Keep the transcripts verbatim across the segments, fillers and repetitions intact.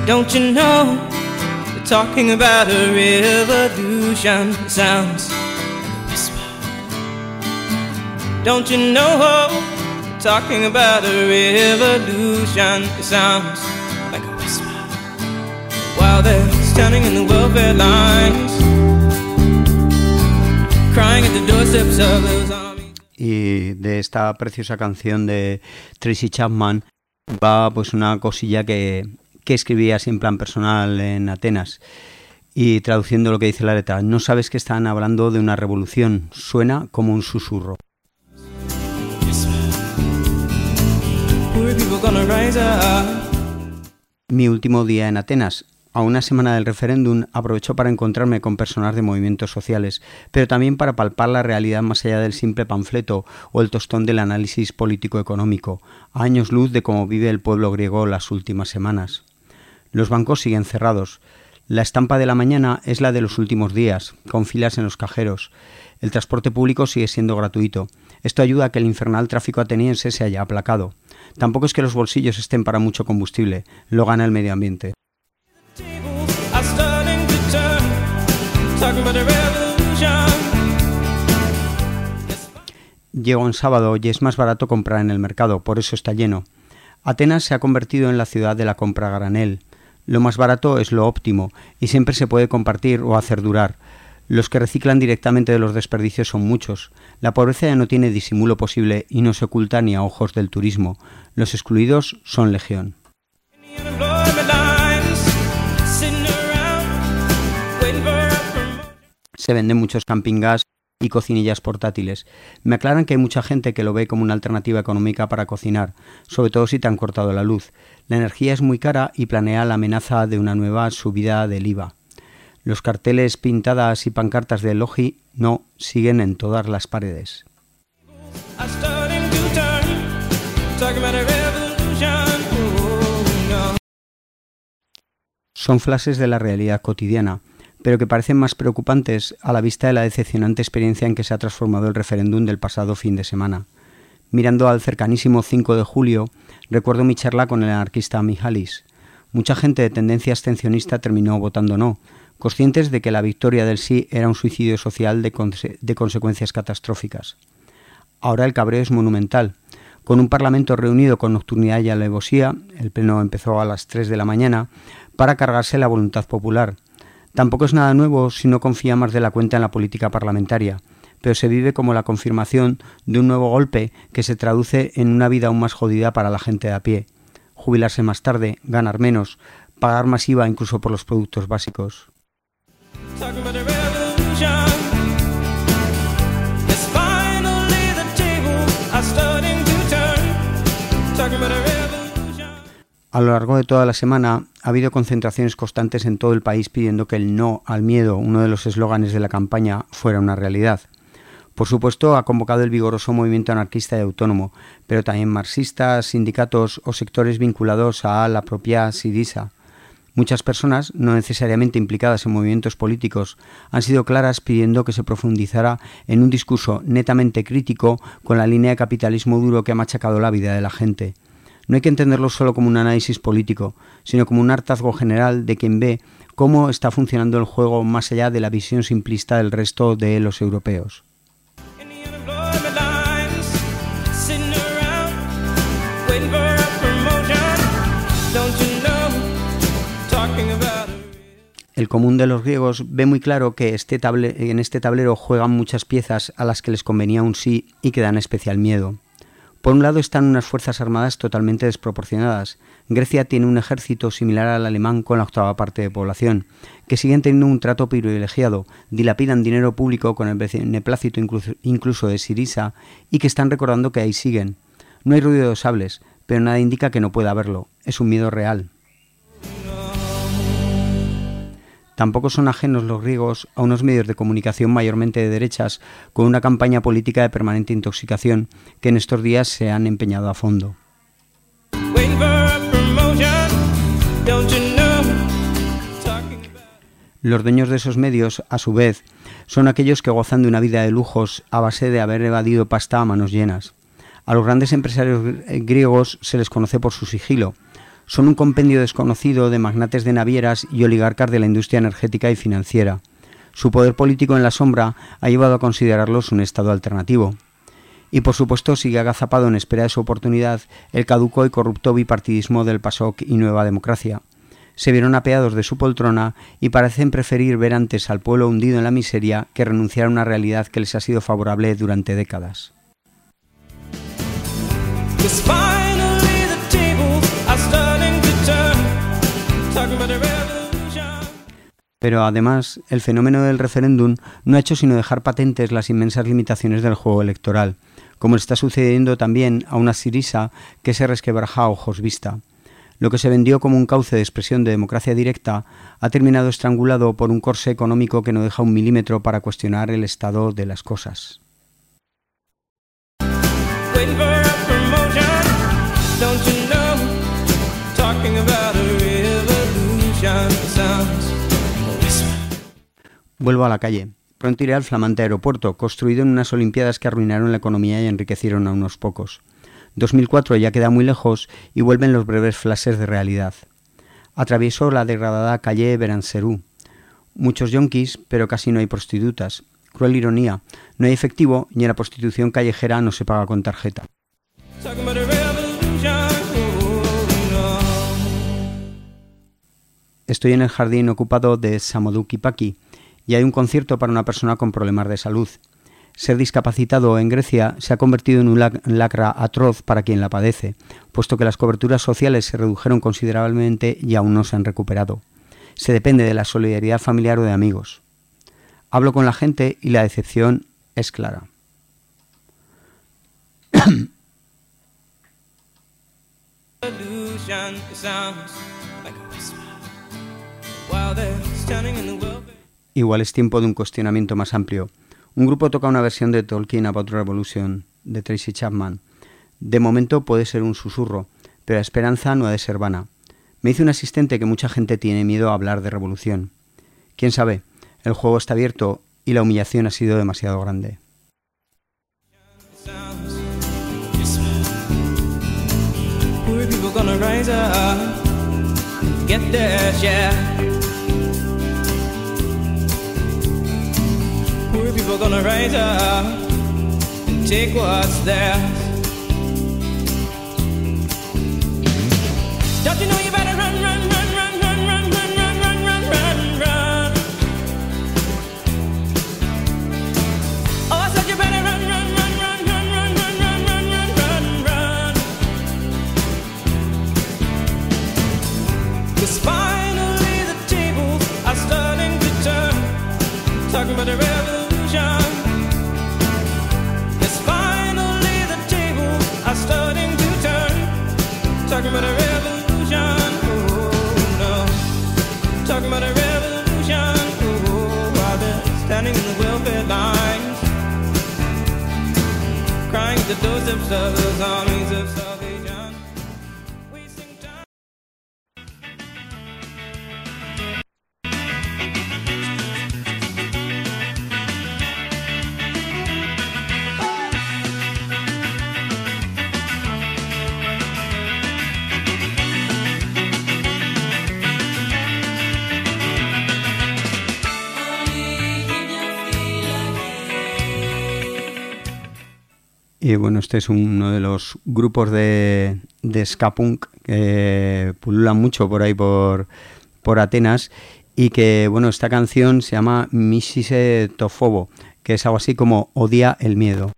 Don't you know, they're talking about a revolution. It sounds like a whisper. Don't you know, they're talking about a revolution. It sounds like a whisper. While they're standing in the welfare lines, crying at the doorsteps of those armies. Y de esta preciosa canción de Tracy Chapman va pues una cosilla que, que escribía así en plan personal en Atenas. Y traduciendo lo que dice la letra: no sabes que están hablando de una revolución, suena como un susurro. Mi último día en Atenas. A una semana del referéndum aprovecho para encontrarme con personas de movimientos sociales, pero también para palpar la realidad más allá del simple panfleto o el tostón del análisis político-económico, a años luz de cómo vive el pueblo griego las últimas semanas. Los bancos siguen cerrados. La estampa de la mañana es la de los últimos días, con filas en los cajeros. El transporte público sigue siendo gratuito. Esto ayuda a que el infernal tráfico ateniense se haya aplacado. Tampoco es que los bolsillos estén para mucho combustible, lo gana el medio ambiente. Llego en sábado y es más barato comprar en el mercado, por eso está lleno. Atenas se ha convertido en la ciudad de la compra a granel. Lo más barato es lo óptimo y siempre se puede compartir o hacer durar. Los que reciclan directamente de los desperdicios son muchos. La pobreza ya no tiene disimulo posible y no se oculta ni a ojos del turismo. Los excluidos son legión. Se venden muchos camping gas y cocinillas portátiles. Me aclaran que hay mucha gente que lo ve como una alternativa económica para cocinar, sobre todo si te han cortado la luz. La energía es muy cara y planea la amenaza de una nueva subida del I V A. Los carteles, pintadas y pancartas de Elogi no siguen en todas las paredes. Son flashes de la realidad cotidiana, pero que parecen más preocupantes a la vista de la decepcionante experiencia en que se ha transformado el referéndum del pasado fin de semana. Mirando al cercanísimo cinco de julio, recuerdo mi charla con el anarquista Mihalis. Mucha gente de tendencia abstencionista terminó votando no, conscientes de que la victoria del sí era un suicidio social de, conse- de consecuencias catastróficas. Ahora el cabreo es monumental. Con un parlamento reunido con nocturnidad y alevosía, el pleno empezó a las tres de la mañana, para cargarse la voluntad popular. Tampoco es nada nuevo si no confía más de la cuenta en la política parlamentaria, pero se vive como la confirmación de un nuevo golpe que se traduce en una vida aún más jodida para la gente de a pie. Jubilarse más tarde, ganar menos, pagar más I V A incluso por los productos básicos. A lo largo de toda la semana ha habido concentraciones constantes en todo el país pidiendo que el no al miedo, uno de los eslóganes de la campaña, fuera una realidad. Por supuesto, ha convocado el vigoroso movimiento anarquista y autónomo, pero también marxistas, sindicatos o sectores vinculados a la propia Syriza. Muchas personas, no necesariamente implicadas en movimientos políticos, han sido claras pidiendo que se profundizara en un discurso netamente crítico con la línea de capitalismo duro que ha machacado la vida de la gente. No hay que entenderlo solo como un análisis político, sino como un hartazgo general de quien ve cómo está funcionando el juego más allá de la visión simplista del resto de los europeos. El común de los griegos ve muy claro que este table- en este tablero juegan muchas piezas a las que les convenía un sí y que dan especial miedo. Por un lado están unas fuerzas armadas totalmente desproporcionadas. Grecia tiene un ejército similar al alemán con la octava parte de población, que siguen teniendo un trato privilegiado, dilapidan dinero público con el beneplácito incluso, incluso de Syriza y que están recordando que ahí siguen. No hay ruido de sables, pero nada indica que no pueda haberlo. Es un miedo real. Tampoco son ajenos los griegos a unos medios de comunicación mayormente de derechas con una campaña política de permanente intoxicación que en estos días se han empeñado a fondo. Los dueños de esos medios, a su vez, son aquellos que gozan de una vida de lujos a base de haber evadido pasta a manos llenas. A los grandes empresarios griegos se les conoce por su sigilo. Son un compendio desconocido de magnates de navieras y oligarcas de la industria energética y financiera. Su poder político en la sombra ha llevado a considerarlos un estado alternativo. Y por supuesto sigue agazapado en espera de su oportunidad el caduco y corrupto bipartidismo del PASOK y Nueva Democracia. Se vieron apeados de su poltrona y parecen preferir ver antes al pueblo hundido en la miseria que renunciar a una realidad que les ha sido favorable durante décadas. Pero además, el fenómeno del referéndum no ha hecho sino dejar patentes las inmensas limitaciones del juego electoral, como está sucediendo también a una Syriza que se resquebraja a ojos vista. Lo que se vendió como un cauce de expresión de democracia directa ha terminado estrangulado por un corsé económico que no deja un milímetro para cuestionar el estado de las cosas. Vuelvo a la calle. Pronto iré al flamante aeropuerto, construido en unas Olimpiadas que arruinaron la economía y enriquecieron a unos pocos. dos mil cuatro ya queda muy lejos y vuelven los breves flashes de realidad. Atravieso la degradada calle Beranserú. Muchos yonkis, pero casi no hay prostitutas. Cruel ironía, no hay efectivo y en la prostitución callejera no se paga con tarjeta. Estoy en el jardín ocupado de Samodouki Paki y hay un concierto para una persona con problemas de salud. Ser discapacitado en Grecia se ha convertido en un lacra atroz para quien la padece, puesto que las coberturas sociales se redujeron considerablemente y aún no se han recuperado. Se depende de la solidaridad familiar o de amigos. Hablo con la gente y la decepción es clara. Igual es tiempo de un cuestionamiento más amplio. Un grupo toca una versión de Talking About Revolution de Tracy Chapman. De momento puede ser un susurro, pero la esperanza no ha de ser vana. Me dice un asistente que mucha gente tiene miedo a hablar de revolución. Quién sabe, el juego está abierto y la humillación ha sido demasiado grande. Poor people gonna rise up and take what's theirs. Don't you know you better run, run, run, run, run, run, run, run, run, run, run, run. Oh, I said you better run, run, run, run, run, run, run, run, run, run, run, run. 'Cause finally the tables are starting to turn. Talking about the revolution. Yes, finally the tables are starting to turn. Talking about a revolution, oh no. Talking about a revolution, oh, while they're standing in the welfare lines, crying at the doorsteps of those armies of salvation. Wasting time. Y bueno, este es uno de los grupos de, de ska punk que pululan mucho por ahí por, por Atenas y que, bueno, esta canción se llama Misise Tofobo, que es algo así como odia el miedo.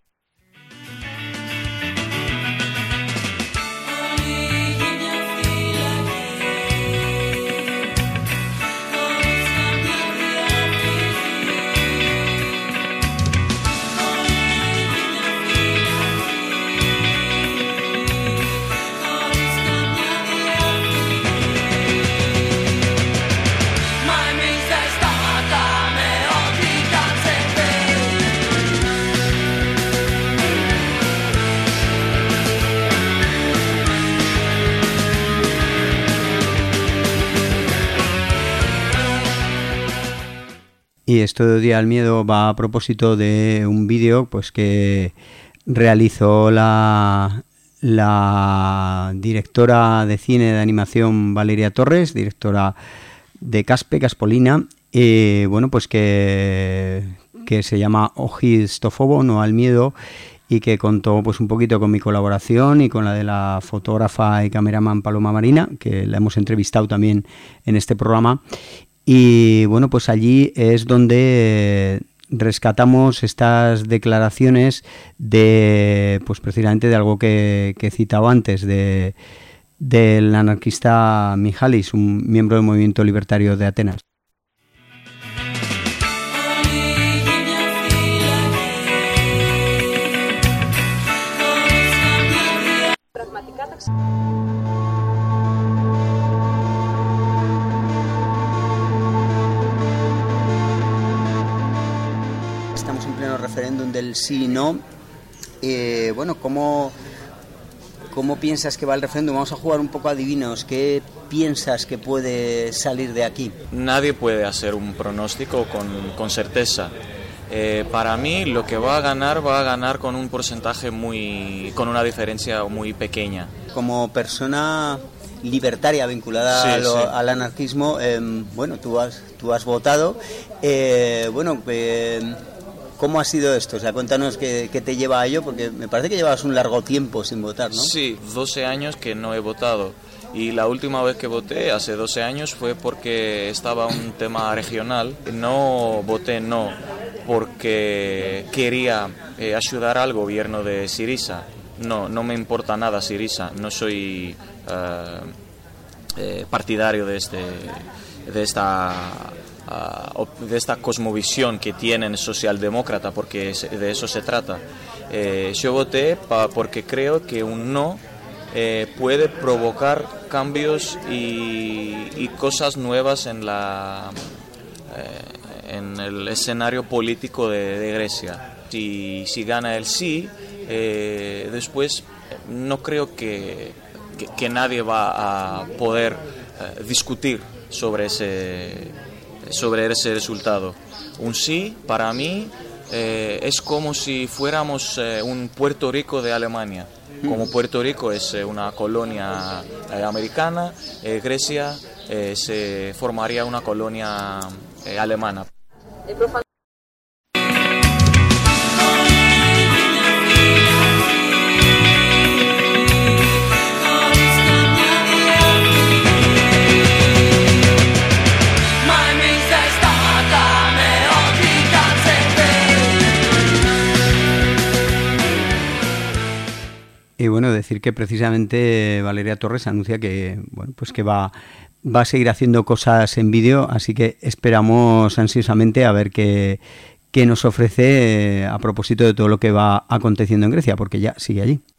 Y esto de Odia el Miedo va a propósito de un vídeo pues que realizó la, la directora de cine de animación Valeria Torres, directora de Caspe, Caspolina, eh, bueno, pues que, que se llama Ojistofobo, no al miedo, y que contó pues un poquito con mi colaboración y con la de la fotógrafa y cameraman Paloma Marina, que la hemos entrevistado también en este programa. Y bueno, pues allí es donde rescatamos estas declaraciones de, pues precisamente de algo que, que he citado antes, de del anarquista Mijalis, un miembro del movimiento libertario de Atenas. Estamos en pleno referéndum del sí y no. Eh, bueno, ¿cómo, ¿cómo piensas que va el referéndum? Vamos a jugar un poco a adivinos. ¿Qué piensas que puede salir de aquí? Nadie puede hacer un pronóstico con, con certeza. Eh, para mí, lo que va a ganar, va a ganar con un porcentaje muy, con una diferencia muy pequeña. Como persona libertaria vinculada sí, a lo, sí. al anarquismo, eh, bueno, tú has, tú has votado. Eh, bueno, eh, ¿cómo ha sido esto? O sea, cuéntanos qué, qué te lleva a ello, porque me parece que llevas un largo tiempo sin votar, ¿no? Sí, doce años que no he votado. Y la última vez que voté, hace doce años, fue porque estaba un tema regional. No voté no porque quería eh, ayudar al gobierno de Syriza. No, no me importa nada Syriza. No soy uh, eh, partidario de, este, de esta... Uh, de esta cosmovisión que tienen socialdemócrata, porque de eso se trata. Eh, yo voté pa, porque creo que un no eh, puede provocar cambios y, y cosas nuevas en la eh, en el escenario político de, de Grecia. Si, si gana el sí, eh, después no creo que, que, que nadie va a poder eh, discutir sobre ese sobre ese resultado. Un sí, para mí, eh, es como si fuéramos eh, un Puerto Rico de Alemania. Como Puerto Rico es eh, una colonia eh, americana, eh, Grecia eh, se formaría una colonia eh, alemana. Y bueno, decir que precisamente Valeria Torres anuncia que bueno, pues que va, va a seguir haciendo cosas en vídeo, así que esperamos ansiosamente a ver qué, qué nos ofrece a propósito de todo lo que va aconteciendo en Grecia, porque ya sigue allí.